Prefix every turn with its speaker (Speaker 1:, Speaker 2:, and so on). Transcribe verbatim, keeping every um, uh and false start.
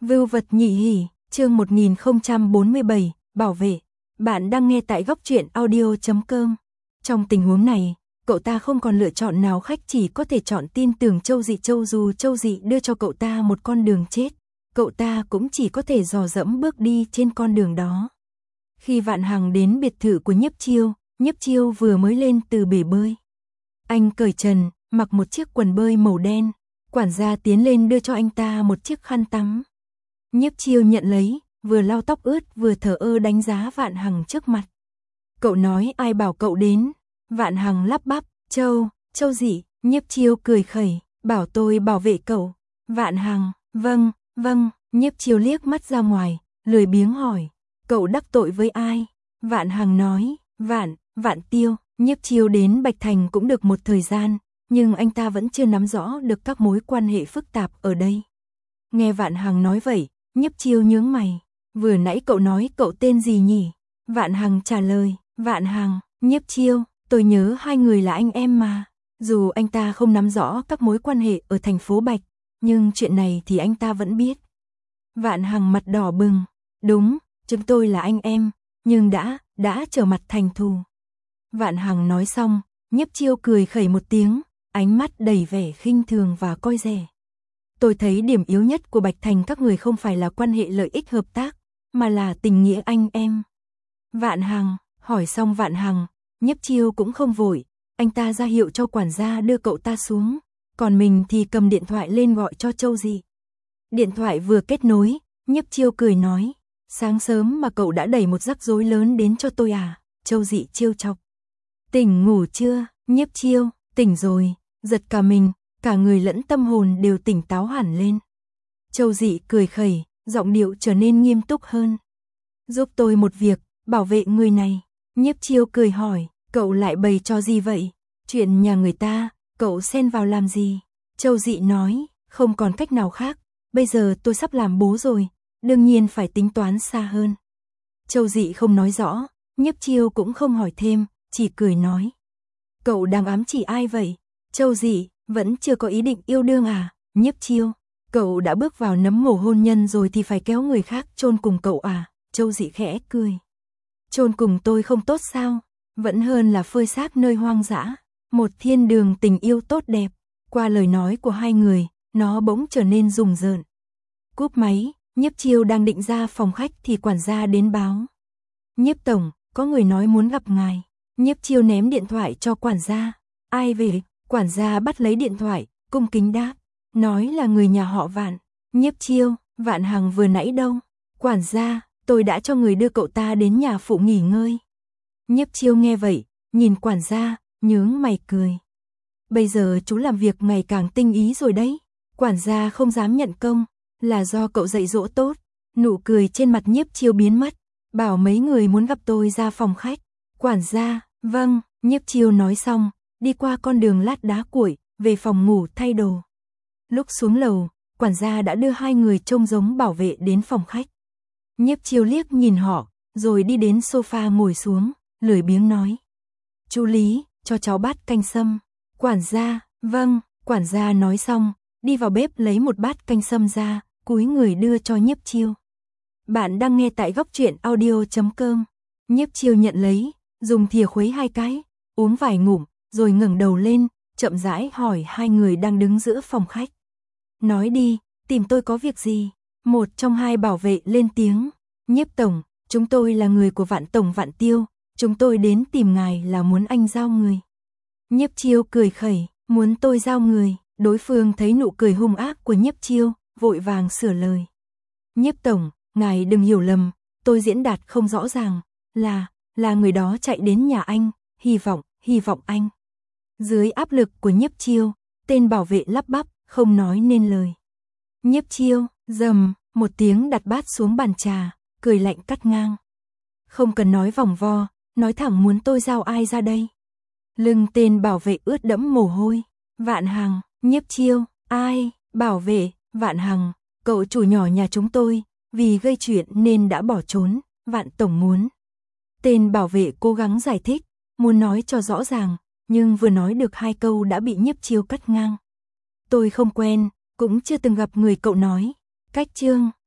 Speaker 1: Vưu vật nhị hỉ, chương một nghìn không trăm bốn mươi bảy, bảo vệ. Bạn đang nghe tại góc truyện audio chấm com. Trong tình huống này, cậu ta không còn lựa chọn nào khác, chỉ có thể chọn tin tưởng Châu Dị. Châu dù Châu Dị đưa cho cậu ta một con đường chết, cậu ta cũng chỉ có thể dò dẫm bước đi trên con đường đó. Khi Vạn Hằng đến biệt thự của Nhiếp Chiêu, Nhiếp Chiêu vừa mới lên từ bể bơi. Anh cởi trần, mặc một chiếc quần bơi màu đen, quản gia tiến lên đưa cho anh ta một chiếc khăn tắm. Nhiếp Chiêu nhận lấy, vừa lau tóc ướt vừa thờ ơ đánh giá Vạn Hằng trước mặt. Cậu nói ai bảo cậu đến? Vạn Hằng lắp bắp, Châu, Châu Dị. Nhiếp Chiêu cười khẩy, bảo tôi bảo vệ cậu. Vạn Hằng, vâng, vâng. Nhiếp Chiêu liếc mắt ra ngoài, lười biếng hỏi, cậu đắc tội với ai? Vạn Hằng nói, Vạn, Vạn Tiêu. Nhiếp Chiêu đến Bạch Thành cũng được một thời gian, nhưng anh ta vẫn chưa nắm rõ được các mối quan hệ phức tạp ở đây. Nghe Vạn Hằng nói vậy, Nhiếp Chiêu nhướng mày, vừa nãy cậu nói cậu tên gì nhỉ? Vạn Hằng trả lời, Vạn Hằng. Nhiếp Chiêu, tôi nhớ hai người là anh em mà. Dù anh ta không nắm rõ các mối quan hệ ở thành phố Bạch, nhưng chuyện này thì anh ta vẫn biết. Vạn Hằng mặt đỏ bừng, đúng, chúng tôi là anh em, nhưng đã, đã trở mặt thành thù. Vạn Hằng nói xong, Nhiếp Chiêu cười khẩy một tiếng, ánh mắt đầy vẻ khinh thường và coi rẻ. Tôi thấy điểm yếu nhất của Bạch Thành các người không phải là quan hệ lợi ích hợp tác, mà là tình nghĩa anh em. Vạn Hằng, hỏi xong Vạn Hằng, Nhiếp Chiêu cũng không vội, anh ta ra hiệu cho quản gia đưa cậu ta xuống, còn mình thì cầm điện thoại lên gọi cho Châu Dị. Điện thoại vừa kết nối, Nhiếp Chiêu cười nói, sáng sớm mà cậu đã đẩy một rắc rối lớn đến cho tôi à? Châu Dị trêu chọc. Tỉnh ngủ chưa? Nhiếp Chiêu, tỉnh rồi, giật cả mình, cả người lẫn tâm hồn đều tỉnh táo hẳn lên. Châu Dị cười khẩy, giọng điệu trở nên nghiêm túc hơn. Giúp tôi một việc, bảo vệ người này. Nhiếp Chiêu cười hỏi, cậu lại bày trò gì vậy? Chuyện nhà người ta, cậu xen vào làm gì? Châu Dị nói, không còn cách nào khác, bây giờ tôi sắp làm bố rồi, đương nhiên phải tính toán xa hơn. Châu Dị không nói rõ, Nhiếp Chiêu cũng không hỏi thêm, chỉ cười nói. Cậu đang ám chỉ ai vậy? Châu Dị, vẫn chưa có ý định yêu đương à? Nhiếp Chiêu, cậu đã bước vào nấm mồ hôn nhân rồi thì phải kéo người khác chôn cùng cậu à? Châu Dị khẽ cười. Chôn cùng tôi không tốt sao? Vẫn hơn là phơi xác nơi hoang dã. Một thiên đường tình yêu tốt đẹp. Qua lời nói của hai người, nó bỗng trở nên rùng rợn. Cúp máy, Nhiếp Chiêu đang định ra phòng khách thì quản gia đến báo. Nhiếp tổng, có người nói muốn gặp ngài. Nhiếp Chiêu ném điện thoại cho quản gia. Ai về? Quản gia bắt lấy điện thoại, cung kính đáp. Nói là người nhà họ Vạn. Nhiếp Chiêu, Vạn Hằng vừa nãy đâu? Quản gia, tôi đã cho người đưa cậu ta đến nhà phụ nghỉ ngơi. Nhiếp Chiêu nghe vậy, nhìn quản gia, nhướng mày cười. Bây giờ chú làm việc ngày càng tinh ý rồi đấy. Quản gia không dám nhận công, là do cậu dạy dỗ tốt. Nụ cười trên mặt Nhiếp Chiêu biến mất, bảo mấy người muốn gặp tôi ra phòng khách. Quản gia, vâng. Nhiếp Chiêu nói xong, đi qua con đường lát đá cuội, về phòng ngủ thay đồ. Lúc xuống lầu, quản gia đã đưa hai người trông giống bảo vệ đến phòng khách. Nhiếp Chiêu liếc nhìn họ, rồi đi đến sofa ngồi xuống, lười biếng nói. Chú Lý, cho cháu bát canh sâm. Quản gia, vâng. Quản gia nói xong, đi vào bếp lấy một bát canh sâm ra, cúi người đưa cho Nhiếp Chiêu. Bạn đang nghe tại góc truyện audio chấm com. Nhiếp Chiêu nhận lấy, dùng thìa khuấy hai cái, uống vài ngụm, rồi ngẩng đầu lên, chậm rãi hỏi hai người đang đứng giữa phòng khách. Nói đi, tìm tôi có việc gì? Một trong hai bảo vệ lên tiếng. Nhiếp tổng, chúng tôi là người của Vạn tổng Vạn Tiêu, chúng tôi đến tìm ngài là muốn anh giao người. Nhiếp Chiêu cười khẩy, muốn tôi giao người? Đối phương thấy nụ cười hung ác của Nhiếp Chiêu, vội vàng sửa lời. Nhiếp tổng, ngài đừng hiểu lầm, tôi diễn đạt không rõ ràng, là, là người đó chạy đến nhà anh, hy vọng, hy vọng anh. Dưới áp lực của Nhiếp Chiêu, tên bảo vệ lắp bắp, không nói nên lời. Nhiếp Chiêu, rầm, một tiếng đặt bát xuống bàn trà, cười lạnh cắt ngang. Không cần nói vòng vo, nói thẳng muốn tôi giao ai ra đây. Lưng tên bảo vệ ướt đẫm mồ hôi. Vạn Hằng. Nhiếp Chiêu, ai? Bảo vệ, Vạn Hằng, cậu chủ nhỏ nhà chúng tôi, vì gây chuyện nên đã bỏ trốn, Vạn tổng muốn. Tên bảo vệ cố gắng giải thích, muốn nói cho rõ ràng, nhưng vừa nói được hai câu đã bị Nhiếp Chiêu cắt ngang. Tôi không quen, cũng chưa từng gặp người cậu nói. Cách chương.